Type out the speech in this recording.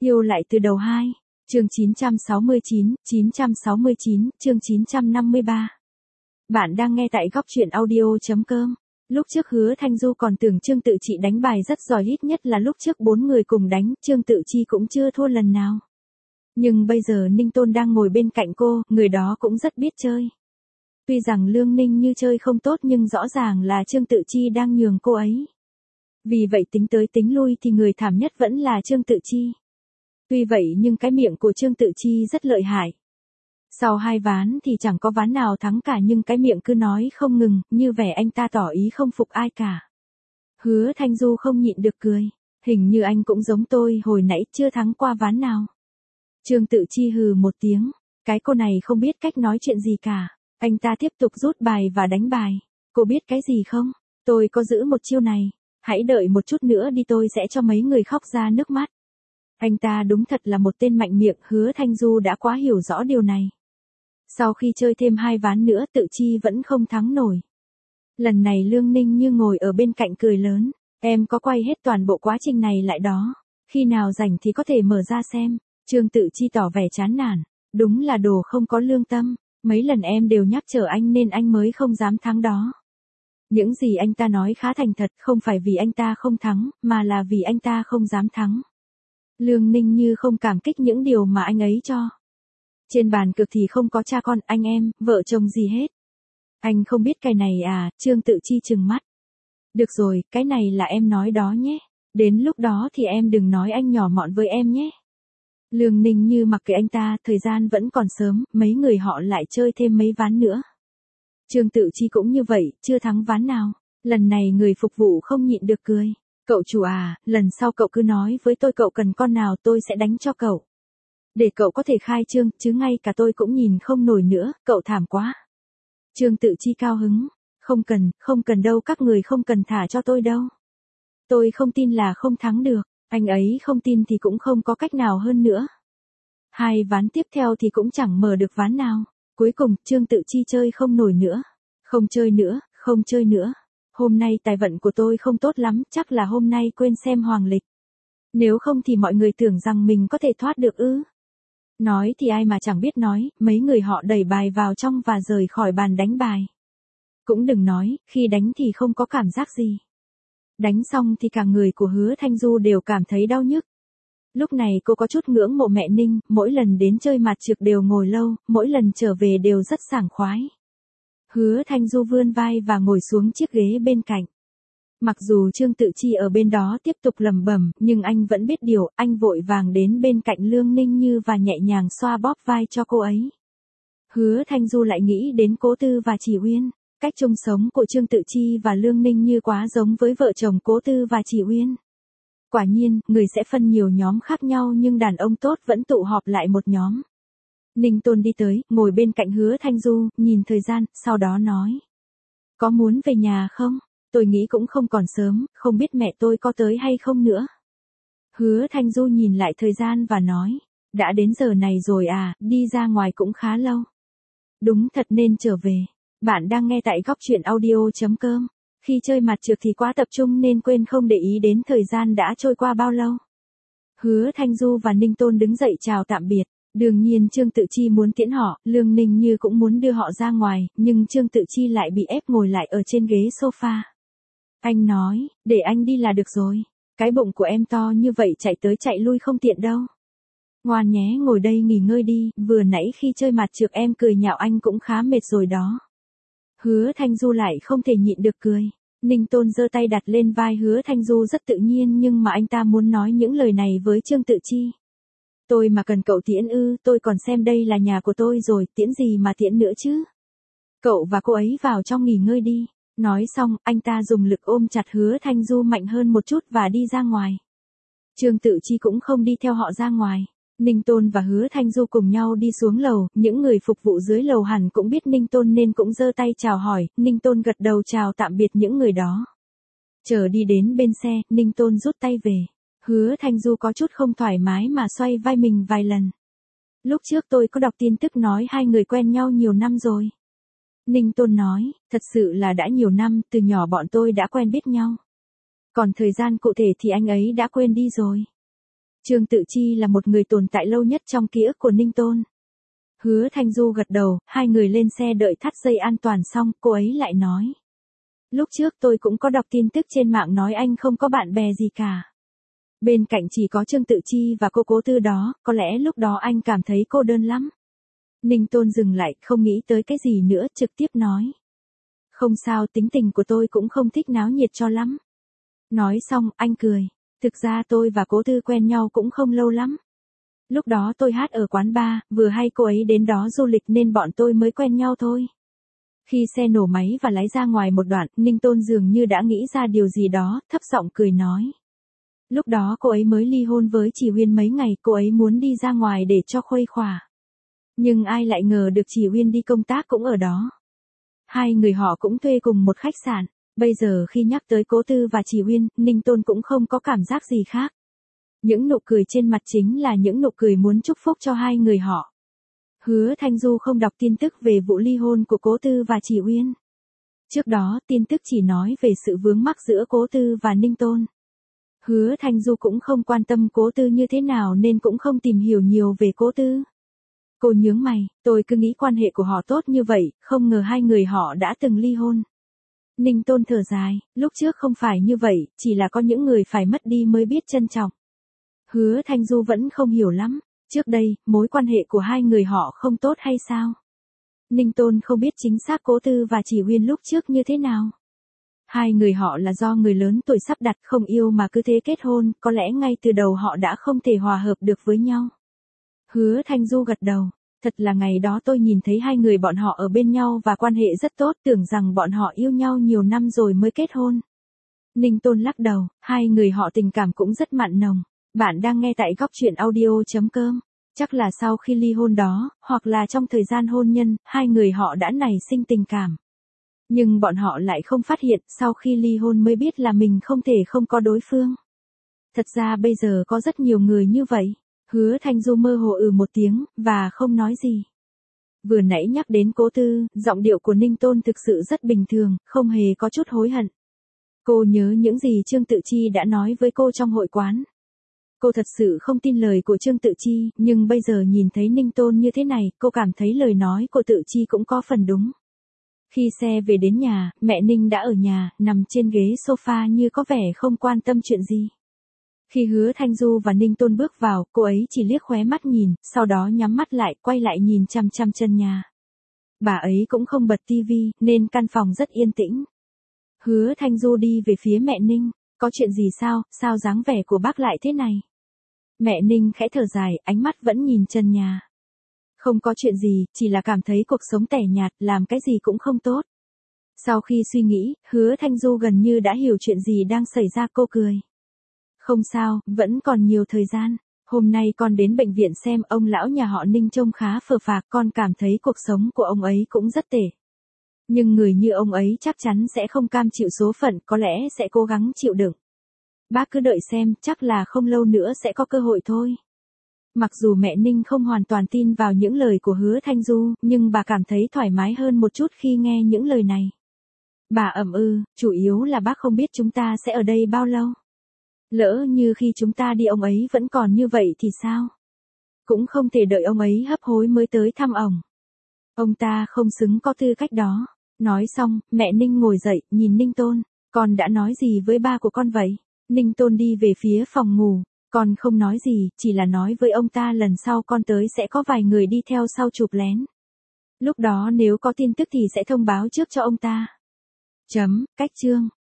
Yêu lại từ đầu 2. Chương 969, chương 953. Bạn đang nghe tại góc truyện audio.com. Lúc trước Hứa Thanh Du còn tưởng Trương Tự Trị đánh bài rất giỏi, ít nhất là lúc trước 4 người cùng đánh, Trương Tự Chi cũng chưa thua lần nào. Nhưng bây giờ Ninh Tôn đang ngồi bên cạnh cô, người đó cũng rất biết chơi. Tuy rằng Lương Ninh Như chơi không tốt nhưng rõ ràng là Trương Tự Chi đang nhường cô ấy. Vì vậy tính tới tính lui thì người thảm nhất vẫn là Trương Tự Chi. Tuy vậy nhưng cái miệng của Trương Tự Chi rất lợi hại. Sau 2 ván thì chẳng có ván nào thắng cả, nhưng cái miệng cứ nói không ngừng, như vẻ anh ta tỏ ý không phục ai cả. Hứa Thanh Du không nhịn được cười. Hình như anh cũng giống tôi, hồi nãy chưa thắng qua ván nào. Trương Tự Chi hừ một tiếng. Cái cô này không biết cách nói chuyện gì cả. Anh ta tiếp tục rút bài và đánh bài. Cô biết cái gì không? Tôi có giữ một chiêu này. Hãy đợi một chút nữa đi, tôi sẽ cho mấy người khóc ra nước mắt. Anh ta đúng thật là một tên mạnh miệng. Hứa Thanh Du đã quá hiểu rõ điều này. Sau khi chơi thêm 2 ván nữa, Tự Chi vẫn không thắng nổi. Lần này Lương Ninh Như ngồi ở bên cạnh cười lớn. Em có quay hết toàn bộ quá trình này lại đó. Khi nào rảnh thì có thể mở ra xem. Trương Tự Chi tỏ vẻ chán nản. Đúng là đồ không có lương tâm. Mấy lần em đều nhắc nhở anh nên anh mới không dám thắng đó. Những gì anh ta nói khá thành thật, không phải vì anh ta không thắng, mà là vì anh ta không dám thắng. Lương Ninh Như không cảm kích những điều mà anh ấy cho. Trên bàn cược thì không có cha con, anh em, vợ chồng gì hết. Anh không biết cái này à? Trương Tự Chi trừng mắt. Được rồi, cái này là em nói đó nhé. Đến lúc đó thì em đừng nói anh nhỏ mọn với em nhé. Lương Ninh Như mặc kệ anh ta, thời gian vẫn còn sớm, mấy người họ lại chơi thêm mấy ván nữa. Trương Tự Chi cũng như vậy, chưa thắng ván nào. Lần này người phục vụ không nhịn được cười. Cậu chủ à, lần sau cậu cứ nói với tôi cậu cần con nào tôi sẽ đánh cho cậu. Để cậu có thể khai trương, chứ ngay cả tôi cũng nhìn không nổi nữa, cậu thảm quá. Trương Tự Chi cao hứng. Không cần đâu, các người không cần thả cho tôi đâu. Tôi không tin là không thắng được, anh ấy không tin thì cũng không có cách nào hơn nữa. 2 ván tiếp theo thì cũng chẳng mở được ván nào. Cuối cùng, Trương Tự Chi chơi không nổi nữa. Không chơi nữa. Hôm nay tài vận của tôi không tốt lắm, chắc là hôm nay quên xem hoàng lịch. Nếu không thì mọi người tưởng rằng mình có thể thoát được ư? Nói thì ai mà chẳng biết nói, mấy người họ đẩy bài vào trong và rời khỏi bàn đánh bài. Cũng đừng nói, khi đánh thì không có cảm giác gì. Đánh xong thì cả người của Hứa Thanh Du đều cảm thấy đau nhức. Lúc này cô có chút ngưỡng mộ mẹ Ninh, mỗi lần đến chơi mặt trược đều ngồi lâu, mỗi lần trở về đều rất sảng khoái. Hứa Thanh Du vươn vai và ngồi xuống chiếc ghế bên cạnh. Mặc dù Trương Tự Chi ở bên đó tiếp tục lẩm bẩm, nhưng anh vẫn biết điều, anh vội vàng đến bên cạnh Lương Ninh Như và nhẹ nhàng xoa bóp vai cho cô ấy. Hứa Thanh Du lại nghĩ đến Cố Tư và Chỉ Uyên. Cách chung sống của Trương Tự Chi và Lương Ninh Như quá giống với vợ chồng Cố Tư và Chỉ Uyên. Quả nhiên, người sẽ phân nhiều nhóm khác nhau nhưng đàn ông tốt vẫn tụ họp lại một nhóm. Ninh Tôn đi tới, ngồi bên cạnh Hứa Thanh Du, nhìn thời gian, sau đó nói. Có muốn về nhà không? Tôi nghĩ cũng không còn sớm, không biết mẹ tôi có tới hay không nữa. Hứa Thanh Du nhìn lại thời gian và nói. Đã đến giờ này rồi à, đi ra ngoài cũng khá lâu. Đúng thật nên trở về. Bạn đang nghe tại góc truyện audio.com. Khi chơi mặt trược thì quá tập trung nên quên không để ý đến thời gian đã trôi qua bao lâu. Hứa Thanh Du và Ninh Tôn đứng dậy chào tạm biệt. Đương nhiên Trương Tự Chi muốn tiễn họ, Lương Ninh Như cũng muốn đưa họ ra ngoài, nhưng Trương Tự Chi lại bị ép ngồi lại ở trên ghế sofa. Anh nói, để anh đi là được rồi. Cái bụng của em to như vậy chạy tới chạy lui không tiện đâu. Ngoan nhé, ngồi đây nghỉ ngơi đi, vừa nãy khi chơi mặt trược em cười nhạo anh cũng khá mệt rồi đó. Hứa Thanh Du lại không thể nhịn được cười. Ninh Tôn giơ tay đặt lên vai Hứa Thanh Du rất tự nhiên, nhưng mà anh ta muốn nói những lời này với Trương Tự Chi. Tôi mà cần cậu tiễn ư? Tôi còn xem đây là nhà của tôi rồi, tiễn gì mà tiễn nữa chứ? Cậu và cô ấy vào trong nghỉ ngơi đi. Nói xong, anh ta dùng lực ôm chặt Hứa Thanh Du mạnh hơn một chút và đi ra ngoài. Trương Tự Chi cũng không đi theo họ ra ngoài. Ninh Tôn và Hứa Thanh Du cùng nhau đi xuống lầu, những người phục vụ dưới lầu hẳn cũng biết Ninh Tôn nên cũng giơ tay chào hỏi, Ninh Tôn gật đầu chào tạm biệt những người đó. Chờ đi đến bên xe, Ninh Tôn rút tay về. Hứa Thanh Du có chút không thoải mái mà xoay vai mình vài lần. Lúc trước tôi có đọc tin tức nói 2 người quen nhau nhiều năm rồi. Ninh Tôn nói, thật sự là đã nhiều năm, từ nhỏ bọn tôi đã quen biết nhau. Còn thời gian cụ thể thì anh ấy đã quên đi rồi. Trương Tự Chi là một người tồn tại lâu nhất trong ký ức của Ninh Tôn. Hứa Thanh Du gật đầu, hai người lên xe đợi thắt dây an toàn xong, cô ấy lại nói. Lúc trước tôi cũng có đọc tin tức trên mạng nói anh không có bạn bè gì cả. Bên cạnh chỉ có Trương Tự Chi và cô Cố Tư đó, có lẽ lúc đó anh cảm thấy cô đơn lắm. Ninh Tôn dừng lại, không nghĩ tới cái gì nữa, trực tiếp nói. Không sao, tính tình của tôi cũng không thích náo nhiệt cho lắm. Nói xong, anh cười. Thực ra tôi và Cố Tư quen nhau cũng không lâu lắm. Lúc đó tôi hát ở quán bar, vừa hay cô ấy đến đó du lịch nên bọn tôi mới quen nhau thôi. Khi xe nổ máy và lái ra ngoài một đoạn, Ninh Tôn dường như đã nghĩ ra điều gì đó, thấp giọng cười nói. Lúc đó cô ấy mới ly hôn với Chỉ Huyên mấy ngày, cô ấy muốn đi ra ngoài để cho khuây khỏa. Nhưng ai lại ngờ được Chỉ Huyên đi công tác cũng ở đó. Hai người họ cũng thuê cùng một khách sạn. Bây giờ khi nhắc tới Cố Tư và Chỉ Huyên, Ninh Tôn cũng không có cảm giác gì khác. Những nụ cười trên mặt chính là những nụ cười muốn chúc phúc cho hai người họ. Hứa Thanh Du không đọc tin tức về vụ ly hôn của Cố Tư và Chỉ Huyên. Trước đó, tin tức chỉ nói về sự vướng mắc giữa Cố Tư và Ninh Tôn. Hứa Thanh Du cũng không quan tâm Cố Tư như thế nào nên cũng không tìm hiểu nhiều về Cố Tư. Cô nhướng mày, tôi cứ nghĩ quan hệ của họ tốt như vậy, không ngờ hai người họ đã từng ly hôn. Ninh Tôn thở dài, lúc trước không phải như vậy, chỉ là có những người phải mất đi mới biết trân trọng. Hứa Thanh Du vẫn không hiểu lắm, trước đây, mối quan hệ của hai người họ không tốt hay sao? Ninh Tôn không biết chính xác Cố Tư và Chỉ Huyên lúc trước như thế nào. Hai người họ là do người lớn tuổi sắp đặt không yêu mà cứ thế kết hôn, có lẽ ngay từ đầu họ đã không thể hòa hợp được với nhau. Hứa Thanh Du gật đầu, thật là ngày đó tôi nhìn thấy hai người bọn họ ở bên nhau và quan hệ rất tốt, tưởng rằng bọn họ yêu nhau nhiều năm rồi mới kết hôn. Ninh Tôn lắc đầu, hai người họ tình cảm cũng rất mặn nồng. Bạn đang nghe tại góc truyện audio.com. Chắc là sau khi ly hôn đó, hoặc là trong thời gian hôn nhân, hai người họ đã nảy sinh tình cảm. Nhưng bọn họ lại không phát hiện, sau khi ly hôn mới biết là mình không thể không có đối phương. Thật ra bây giờ có rất nhiều người như vậy. Hứa Thanh Du mơ hồ một tiếng, và không nói gì. Vừa nãy nhắc đến Cố Tư, giọng điệu của Ninh Tôn thực sự rất bình thường, không hề có chút hối hận. Cô nhớ những gì Trương Tự Chi đã nói với cô trong hội quán. Cô thật sự không tin lời của Trương Tự Chi, nhưng bây giờ nhìn thấy Ninh Tôn như thế này, cô cảm thấy lời nói của Tự Chi cũng có phần đúng. Khi xe về đến nhà, mẹ Ninh đã ở nhà, nằm trên ghế sofa như có vẻ không quan tâm chuyện gì. Khi Hứa Thanh Du và Ninh Tôn bước vào, cô ấy chỉ liếc khóe mắt nhìn, sau đó nhắm mắt lại, quay lại nhìn chăm chăm chân nhà. Bà ấy cũng không bật tivi, nên căn phòng rất yên tĩnh. Hứa Thanh Du đi về phía mẹ Ninh, có chuyện gì sao dáng vẻ của bác lại thế này? Mẹ Ninh khẽ thở dài, ánh mắt vẫn nhìn chân nhà. Không có chuyện gì, chỉ là cảm thấy cuộc sống tẻ nhạt, làm cái gì cũng không tốt. Sau khi suy nghĩ, Hứa Thanh Du gần như đã hiểu chuyện gì đang xảy ra, cô cười. Không sao, vẫn còn nhiều thời gian. Hôm nay con đến bệnh viện xem ông lão nhà họ Ninh trông khá phờ phạc, con cảm thấy cuộc sống của ông ấy cũng rất tệ. Nhưng người như ông ấy chắc chắn sẽ không cam chịu số phận, có lẽ sẽ cố gắng chịu đựng. Bác cứ đợi xem, chắc là không lâu nữa sẽ có cơ hội thôi. Mặc dù mẹ Ninh không hoàn toàn tin vào những lời của Hứa Thanh Du, nhưng bà cảm thấy thoải mái hơn một chút khi nghe những lời này. Bà chủ yếu là bác không biết chúng ta sẽ ở đây bao lâu. Lỡ như khi chúng ta đi ông ấy vẫn còn như vậy thì sao? Cũng không thể đợi ông ấy hấp hối mới tới thăm ổng. Ông ta không xứng có tư cách đó. Nói xong, mẹ Ninh ngồi dậy, nhìn Ninh Tôn. Con đã nói gì với ba của con vậy? Ninh Tôn đi về phía phòng ngủ. Con không nói gì, chỉ là nói với ông ta lần sau con tới sẽ có vài người đi theo sau chụp lén. Lúc đó nếu có tin tức thì sẽ thông báo trước cho ông ta. Cách chương.